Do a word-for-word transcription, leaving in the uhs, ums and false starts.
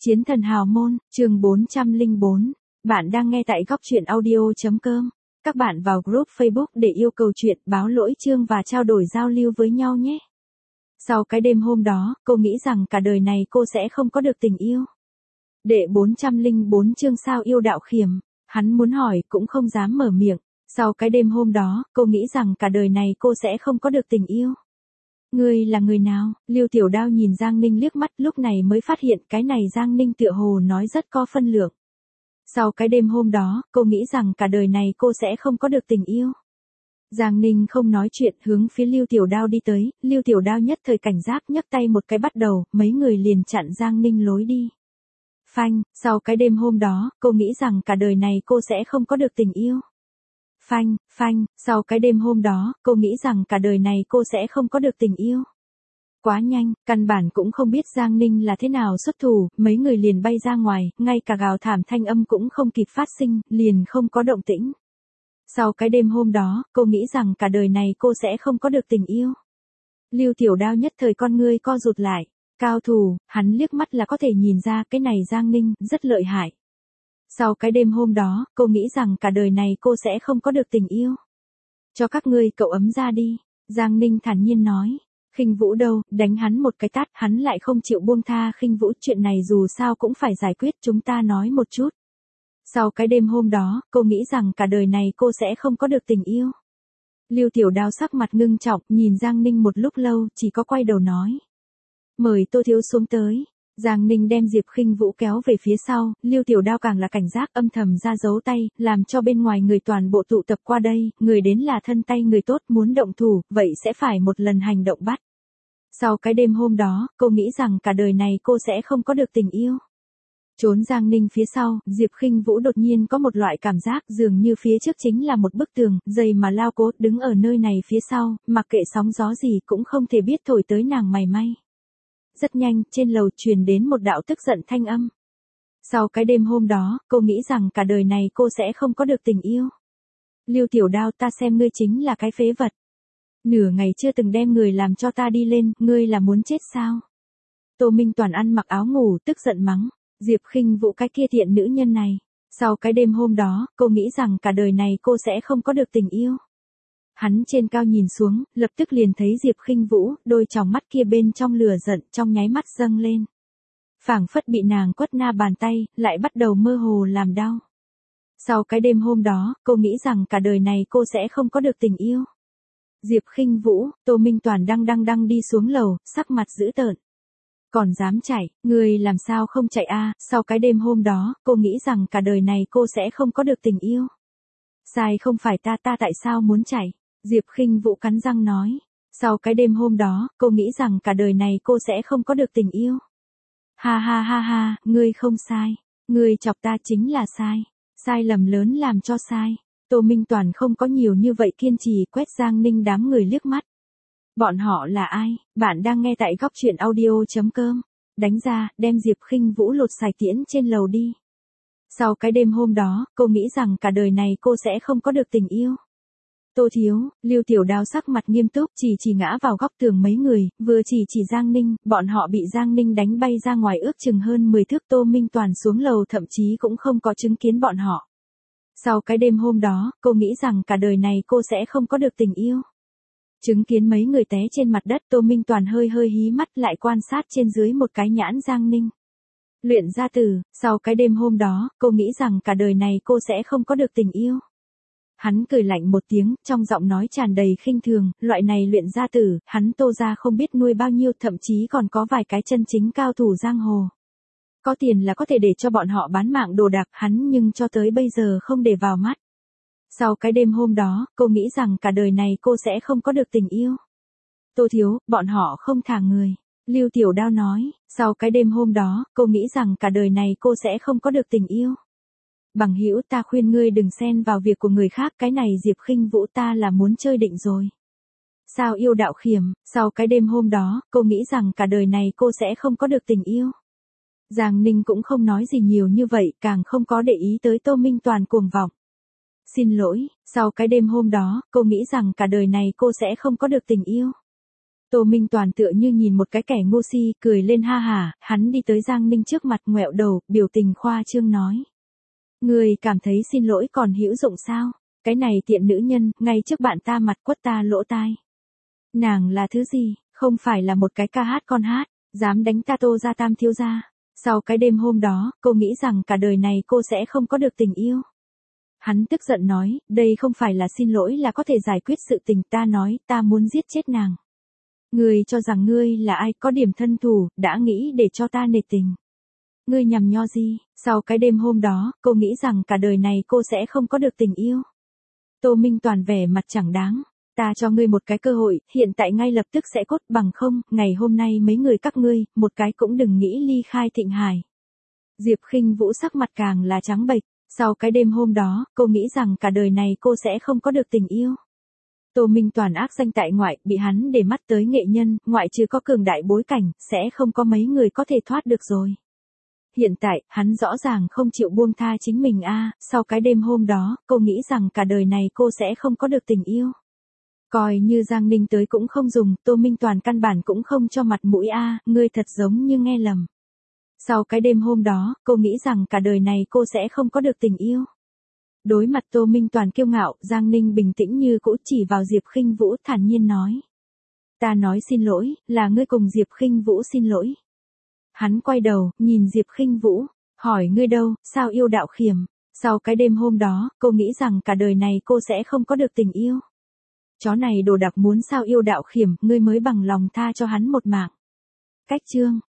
Chiến thần hào môn, chương bốn trăm lẻ bốn. Bạn đang nghe tại góc truyện audio.com. Các bạn vào group Facebook để yêu cầu chuyện, báo lỗi chương và trao đổi giao lưu với nhau nhé. Sau cái đêm hôm đó, cô nghĩ rằng cả đời này cô sẽ không có được tình yêu. Đệ bốn trăm lẻ bốn chương sao yêu đạo khiểm. Hắn muốn hỏi cũng không dám mở miệng. Sau cái đêm hôm đó, cô nghĩ rằng cả đời này cô sẽ không có được tình yêu. Ngươi là người nào? Lưu Tiểu Đao nhìn Giang Ninh liếc mắt, lúc này mới phát hiện cái này Giang Ninh tựa hồ nói rất có phân lượng. Sau cái đêm hôm đó, cô nghĩ rằng cả đời này cô sẽ không có được tình yêu. Giang Ninh không nói chuyện, hướng phía Lưu Tiểu Đao đi tới, Lưu Tiểu Đao nhất thời cảnh giác nhấc tay một cái bắt đầu, mấy người liền chặn Giang Ninh lối đi. Phanh, sau cái đêm hôm đó, cô nghĩ rằng cả đời này cô sẽ không có được tình yêu. Phanh, phanh, sau cái đêm hôm đó, cô nghĩ rằng cả đời này cô sẽ không có được tình yêu. Quá nhanh, căn bản cũng không biết Giang Ninh là thế nào xuất thủ, mấy người liền bay ra ngoài, ngay cả gào thảm thanh âm cũng không kịp phát sinh, liền không có động tĩnh. Sau cái đêm hôm đó, cô nghĩ rằng cả đời này cô sẽ không có được tình yêu. Lưu Tiểu Đao nhất thời con ngươi co rụt lại, cao thủ, hắn liếc mắt là có thể nhìn ra cái này Giang Ninh rất lợi hại. Sau cái đêm hôm đó, cô nghĩ rằng cả đời này cô sẽ không có được tình yêu. Cho các ngươi cậu ấm ra đi, Giang Ninh thản nhiên nói. Khinh Vũ đâu, đánh hắn một cái tát, hắn lại không chịu buông tha Khinh Vũ, chuyện này dù sao cũng phải giải quyết, chúng ta nói một chút. Sau cái đêm hôm đó, cô nghĩ rằng cả đời này cô sẽ không có được tình yêu. Lưu Tiểu Đao sắc mặt ngưng trọng, nhìn Giang Ninh một lúc lâu, chỉ có quay đầu nói. Mời Tô Thiếu xuống tới. Giang Ninh đem Diệp Khinh Vũ kéo về phía sau, Lưu Tiểu Đao càng là cảnh giác âm thầm ra dấu tay, làm cho bên ngoài người toàn bộ tụ tập qua đây, người đến là thân tay người tốt, muốn động thủ, vậy sẽ phải một lần hành động bắt. Sau cái đêm hôm đó, cô nghĩ rằng cả đời này cô sẽ không có được tình yêu. Trốn Giang Ninh phía sau, Diệp Khinh Vũ đột nhiên có một loại cảm giác dường như phía trước chính là một bức tường, dày mà lao cố, đứng ở nơi này phía sau, mặc kệ sóng gió gì cũng không thể biết thổi tới nàng mày may. Rất nhanh, trên lầu truyền đến một đạo tức giận thanh âm. Sau cái đêm hôm đó, cô nghĩ rằng cả đời này cô sẽ không có được tình yêu. Lưu Tiểu Đao, ta xem ngươi chính là cái phế vật. Nửa ngày chưa từng đem người làm cho ta đi lên, ngươi là muốn chết sao? Tô Minh Toàn ăn mặc áo ngủ, tức giận mắng. Diệp Khinh Vũ, cái kia thiện nữ nhân này. Sau cái đêm hôm đó, cô nghĩ rằng cả đời này cô sẽ không có được tình yêu. Hắn trên cao nhìn xuống, lập tức liền thấy Diệp Khinh Vũ, đôi tròng mắt kia bên trong lửa giận, trong nháy mắt dâng lên. Phảng phất bị nàng quất na bàn tay, lại bắt đầu mơ hồ làm đau. Sau cái đêm hôm đó, cô nghĩ rằng cả đời này cô sẽ không có được tình yêu. Diệp Khinh Vũ, Tô Minh Toàn đang đang đang đi xuống lầu, sắc mặt dữ tợn. Còn dám chạy, người làm sao không chạy a? Sau cái đêm hôm đó, cô nghĩ rằng cả đời này cô sẽ không có được tình yêu. Sai không phải ta, ta tại sao muốn chạy? Diệp Khinh Vũ cắn răng nói. Sau cái đêm hôm đó, cô nghĩ rằng cả đời này cô sẽ không có được tình yêu. Ha ha ha ha, ngươi không sai. Ngươi chọc ta chính là sai. Sai lầm lớn làm cho sai. Tô Minh Toàn không có nhiều như vậy kiên trì, quét Giang Ninh đám người liếc mắt. Bọn họ là ai? Bạn đang nghe tại góc truyện audio.com. Đánh ra, đem Diệp Khinh Vũ lột sạch tiễn trên lầu đi. Sau cái đêm hôm đó, cô nghĩ rằng cả đời này cô sẽ không có được tình yêu. Tô Thiếu, Lưu Tiểu Đao sắc mặt nghiêm túc, chỉ chỉ ngã vào góc tường mấy người, vừa chỉ chỉ Giang Ninh, bọn họ bị Giang Ninh đánh bay ra ngoài ước chừng hơn mười thước. Tô Minh Toàn xuống lầu thậm chí cũng không có chứng kiến bọn họ. Sau cái đêm hôm đó, cô nghĩ rằng cả đời này cô sẽ không có được tình yêu. Chứng kiến mấy người té trên mặt đất, Tô Minh Toàn hơi hơi hí mắt lại quan sát trên dưới một cái nhãn Giang Ninh. Luyện gia tử, sau cái đêm hôm đó, cô nghĩ rằng cả đời này cô sẽ không có được tình yêu. Hắn cười lạnh một tiếng, trong giọng nói tràn đầy khinh thường, loại này luyện gia tử, hắn Tô gia không biết nuôi bao nhiêu, thậm chí còn có vài cái chân chính cao thủ giang hồ. Có tiền là có thể để cho bọn họ bán mạng đồ đạc, hắn nhưng cho tới bây giờ không để vào mắt. Sau cái đêm hôm đó, cô nghĩ rằng cả đời này cô sẽ không có được tình yêu. Tô Thiếu, bọn họ không thả người. Lưu Tiểu Đao nói, sau cái đêm hôm đó, cô nghĩ rằng cả đời này cô sẽ không có được tình yêu. Bằng hữu, ta khuyên ngươi đừng xen vào việc của người khác, cái này Diệp Khinh Vũ ta là muốn chơi định rồi. Sao yêu đạo khiểm, sau cái đêm hôm đó, cô nghĩ rằng cả đời này cô sẽ không có được tình yêu. Giang Ninh cũng không nói gì nhiều như vậy, càng không có để ý tới Tô Minh Toàn cuồng vọng. Xin lỗi, sau cái đêm hôm đó, cô nghĩ rằng cả đời này cô sẽ không có được tình yêu. Tô Minh Toàn tựa như nhìn một cái kẻ ngu si, cười lên ha hả, hắn đi tới Giang Ninh trước mặt ngoẹo đầu, biểu tình khoa trương nói. Người cảm thấy xin lỗi còn hữu dụng sao? Cái này tiện nữ nhân, ngay trước bạn ta mặt quất ta lỗ tai. Nàng là thứ gì, không phải là một cái ca hát con hát, dám đánh ta Tô gia Tam thiếu gia. Sau cái đêm hôm đó, cô nghĩ rằng cả đời này cô sẽ không có được tình yêu. Hắn tức giận nói, đây không phải là xin lỗi là có thể giải quyết sự tình, ta nói, ta muốn giết chết nàng. Ngươi cho rằng ngươi là ai, có điểm thân thủ, đã nghĩ để cho ta nể tình. Ngươi nhằm nho gì, sau cái đêm hôm đó, cô nghĩ rằng cả đời này cô sẽ không có được tình yêu. Tô Minh Toàn vẻ mặt chẳng đáng, ta cho ngươi một cái cơ hội, hiện tại ngay lập tức sẽ cốt, bằng không, ngày hôm nay mấy người các ngươi, một cái cũng đừng nghĩ ly khai Thịnh Hải. Diệp Khinh Vũ sắc mặt càng là trắng bệch, sau cái đêm hôm đó, cô nghĩ rằng cả đời này cô sẽ không có được tình yêu. Tô Minh Toàn ác danh tại ngoại, bị hắn để mắt tới nghệ nhân, ngoại trừ có cường đại bối cảnh, sẽ không có mấy người có thể thoát được rồi. Hiện tại, hắn rõ ràng không chịu buông tha chính mình a. Sau cái đêm hôm đó, cô nghĩ rằng cả đời này cô sẽ không có được tình yêu. Coi như Giang Ninh tới cũng không dùng, Tô Minh Toàn căn bản cũng không cho mặt mũi a, ngươi thật giống như nghe lầm. Sau cái đêm hôm đó, cô nghĩ rằng cả đời này cô sẽ không có được tình yêu. Đối mặt Tô Minh Toàn kiêu ngạo, Giang Ninh bình tĩnh như cũ chỉ vào Diệp Khinh Vũ thản nhiên nói. Ta nói xin lỗi, là ngươi cùng Diệp Khinh Vũ xin lỗi. Hắn quay đầu, nhìn Diệp Khinh Vũ, hỏi ngươi đâu, sao yêu đạo khiểm. Sau cái đêm hôm đó, cô nghĩ rằng cả đời này cô sẽ không có được tình yêu. Chó này đồ đặc muốn sao yêu đạo khiểm, ngươi mới bằng lòng tha cho hắn một mạng. Cách chương.